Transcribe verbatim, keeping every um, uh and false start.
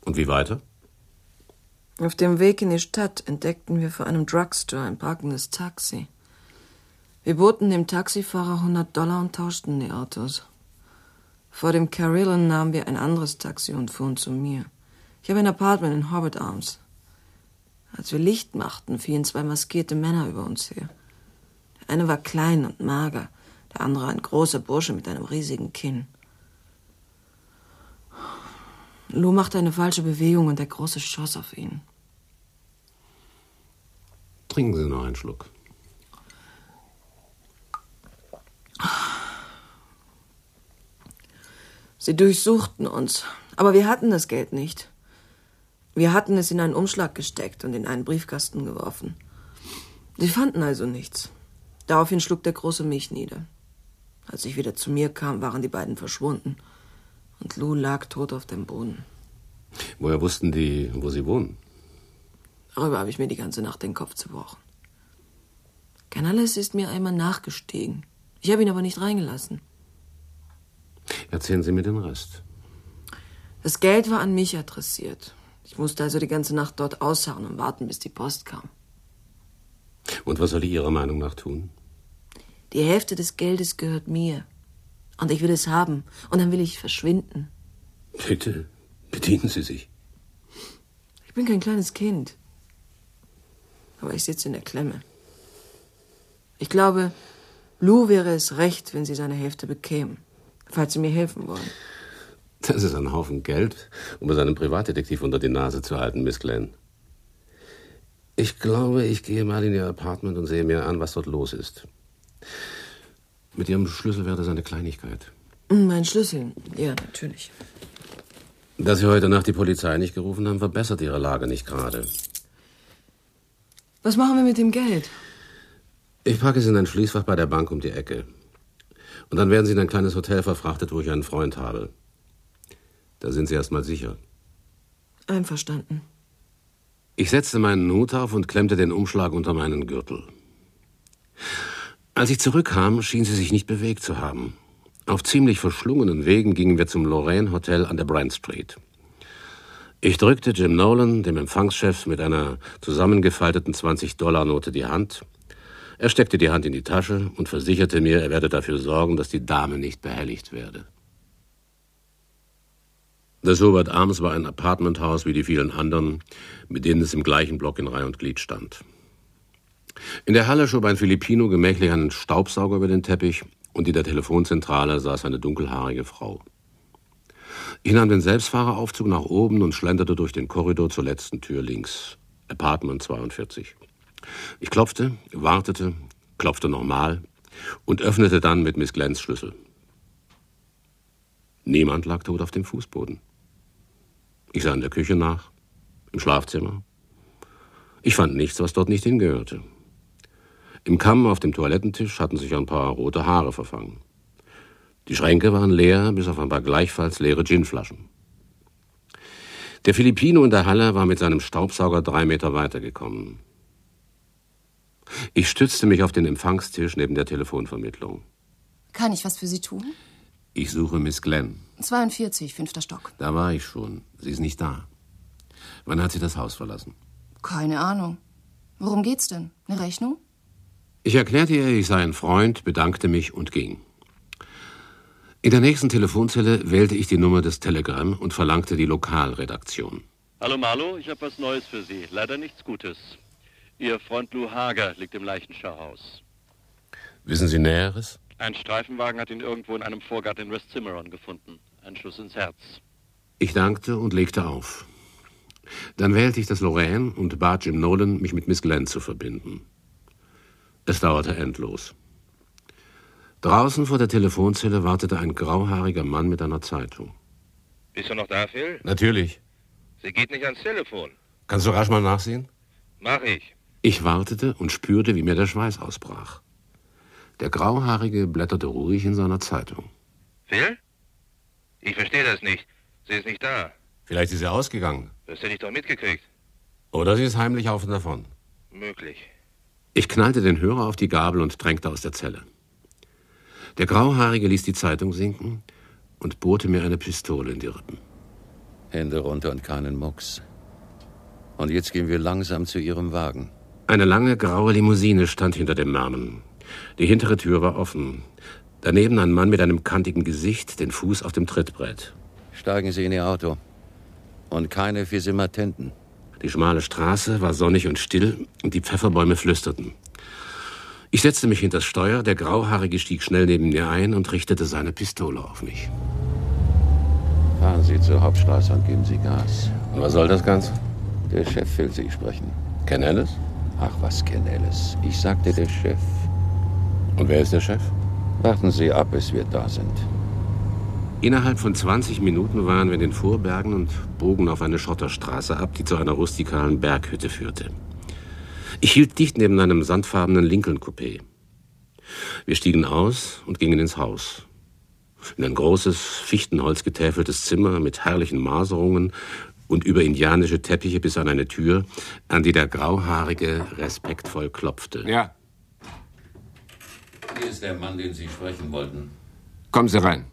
Und wie weiter? Auf dem Weg in die Stadt entdeckten wir vor einem Drugstore ein parkendes Taxi. Wir boten dem Taxifahrer hundert Dollar und tauschten die Autos. Vor dem Carillon nahmen wir ein anderes Taxi und fuhren zu mir. Ich habe ein Apartment in Hobbit Arms. Als wir Licht machten, fielen zwei maskierte Männer über uns her. Der eine war klein und mager, der andere ein großer Bursche mit einem riesigen Kinn. Lou machte eine falsche Bewegung und der Große schoss auf ihn. Trinken Sie noch einen Schluck. Sie durchsuchten uns, aber wir hatten das Geld nicht. Wir hatten es in einen Umschlag gesteckt und in einen Briefkasten geworfen. Sie fanden also nichts. Daraufhin schlug der Große mich nieder. Als ich wieder zu mir kam, waren die beiden verschwunden. Und Lou lag tot auf dem Boden. Woher wussten die, wo Sie wohnen? Darüber habe ich mir die ganze Nacht den Kopf zerbrochen. Canales ist mir einmal nachgestiegen. Ich habe ihn aber nicht reingelassen. Erzählen Sie mir den Rest. Das Geld war an mich adressiert. Ich musste also die ganze Nacht dort ausharren und warten, bis die Post kam. Und was soll ich Ihrer Meinung nach tun? Die Hälfte des Geldes gehört mir. Und ich will es haben. Und dann will ich verschwinden. Bitte, bedienen Sie sich. Ich bin kein kleines Kind. Aber ich sitze in der Klemme. Ich glaube, Lou wäre es recht, wenn sie seine Hälfte bekämen. Falls Sie mir helfen wollen. Das ist ein Haufen Geld, um es einem Privatdetektiv unter die Nase zu halten, Miss Glenn. Ich glaube, ich gehe mal in Ihr Apartment und sehe mir an, was dort los ist. Mit Ihrem Schlüssel wäre das eine Kleinigkeit. Mein Schlüssel? Ja, natürlich. Dass Sie heute Nacht die Polizei nicht gerufen haben, verbessert Ihre Lage nicht gerade. Was machen wir mit dem Geld? Ich packe es in ein Schließfach bei der Bank um die Ecke. Und dann werden Sie in ein kleines Hotel verfrachtet, wo ich einen Freund habe. Da sind Sie erst mal sicher. Einverstanden. Ich setzte meinen Hut auf und klemmte den Umschlag unter meinen Gürtel. Als ich zurückkam, schien sie sich nicht bewegt zu haben. Auf ziemlich verschlungenen Wegen gingen wir zum Lorraine Hotel an der Brand Street. Ich drückte Jim Nolan, dem Empfangschef, mit einer zusammengefalteten zwanzig-Dollar-Note die Hand. Er steckte die Hand in die Tasche und versicherte mir, er werde dafür sorgen, dass die Dame nicht behelligt werde. Das Hobart Arms war ein Apartmenthaus wie die vielen anderen, mit denen es im gleichen Block in Reihe und Glied stand. In der Halle schob ein Filipino gemächlich einen Staubsauger über den Teppich und in der Telefonzentrale saß eine dunkelhaarige Frau. Ich nahm den Selbstfahreraufzug nach oben und schlenderte durch den Korridor zur letzten Tür links, Apartment zweiundvierzig. Ich klopfte, wartete, klopfte nochmal und öffnete dann mit Miss Glenns Schlüssel. Niemand lag tot auf dem Fußboden. Ich sah in der Küche nach, im Schlafzimmer. Ich fand nichts, was dort nicht hingehörte. Im Kamm auf dem Toilettentisch hatten sich ein paar rote Haare verfangen. Die Schränke waren leer, bis auf ein paar gleichfalls leere Ginflaschen. Der Filipino in der Halle war mit seinem Staubsauger drei Meter weitergekommen. Ich stützte mich auf den Empfangstisch neben der Telefonvermittlung. Kann ich was für Sie tun? Ich suche Miss Glenn. zweiundvierzig, fünfter Stock. Da war ich schon. Sie ist nicht da. Wann hat sie das Haus verlassen? Keine Ahnung. Worum geht's denn? Eine Rechnung? Ich erklärte ihr, ich sei ein Freund, bedankte mich und ging. In der nächsten Telefonzelle wählte ich die Nummer des Telegram und verlangte die Lokalredaktion. Hallo Marlo, ich habe was Neues für Sie. Leider nichts Gutes. Ihr Freund Lou Hager liegt im Leichenschauhaus. Wissen Sie Näheres? Ein Streifenwagen hat ihn irgendwo in einem Vorgarten in West Cimarron gefunden. Ein Schuss ins Herz. Ich dankte und legte auf. Dann wählte ich das Lorraine und bat Jim Nolan, mich mit Miss Glenn zu verbinden. Es dauerte endlos. Draußen vor der Telefonzelle wartete ein grauhaariger Mann mit einer Zeitung. Bist du noch da, Phil? Natürlich. Sie geht nicht ans Telefon. Kannst du rasch mal nachsehen? Mach ich. Ich wartete und spürte, wie mir der Schweiß ausbrach. Der Grauhaarige blätterte ruhig in seiner Zeitung. Phil? Ich verstehe das nicht. Sie ist nicht da. Vielleicht ist sie ausgegangen. Das hätte ich doch mitgekriegt. Oder sie ist heimlich auf und davon. Möglich. Ich knallte den Hörer auf die Gabel und drängte aus der Zelle. Der Grauhaarige ließ die Zeitung sinken und bohrte mir eine Pistole in die Rippen. Hände runter und keinen Mucks. Und jetzt gehen wir langsam zu Ihrem Wagen. Eine lange, graue Limousine stand hinter dem Namen. Die hintere Tür war offen. Daneben ein Mann mit einem kantigen Gesicht, den Fuß auf dem Trittbrett. Steigen Sie in Ihr Auto. Und keine Fisimatenten. Die schmale Straße war sonnig und still und die Pfefferbäume flüsterten. Ich setzte mich hinters Steuer, der Grauhaarige stieg schnell neben mir ein und richtete seine Pistole auf mich. Fahren Sie zur Hauptstraße und geben Sie Gas. Und was soll das Ganze? Der Chef will Sie sprechen. Ken Ellis? Ach, was Ken Ellis? Ich sagte der Chef. Und wer ist der Chef? Warten Sie ab, bis wir da sind. Innerhalb von zwanzig Minuten waren wir in den Vorbergen und bogen auf eine Schotterstraße ab, die zu einer rustikalen Berghütte führte. Ich hielt dicht neben einem sandfarbenen Lincoln-Coupé. Wir stiegen aus und gingen ins Haus. In ein großes, fichtenholzgetäfeltes Zimmer mit herrlichen Maserungen und über indianische Teppiche bis an eine Tür, an die der Grauhaarige respektvoll klopfte. Ja. Hier ist der Mann, den Sie sprechen wollten. Kommen Sie rein.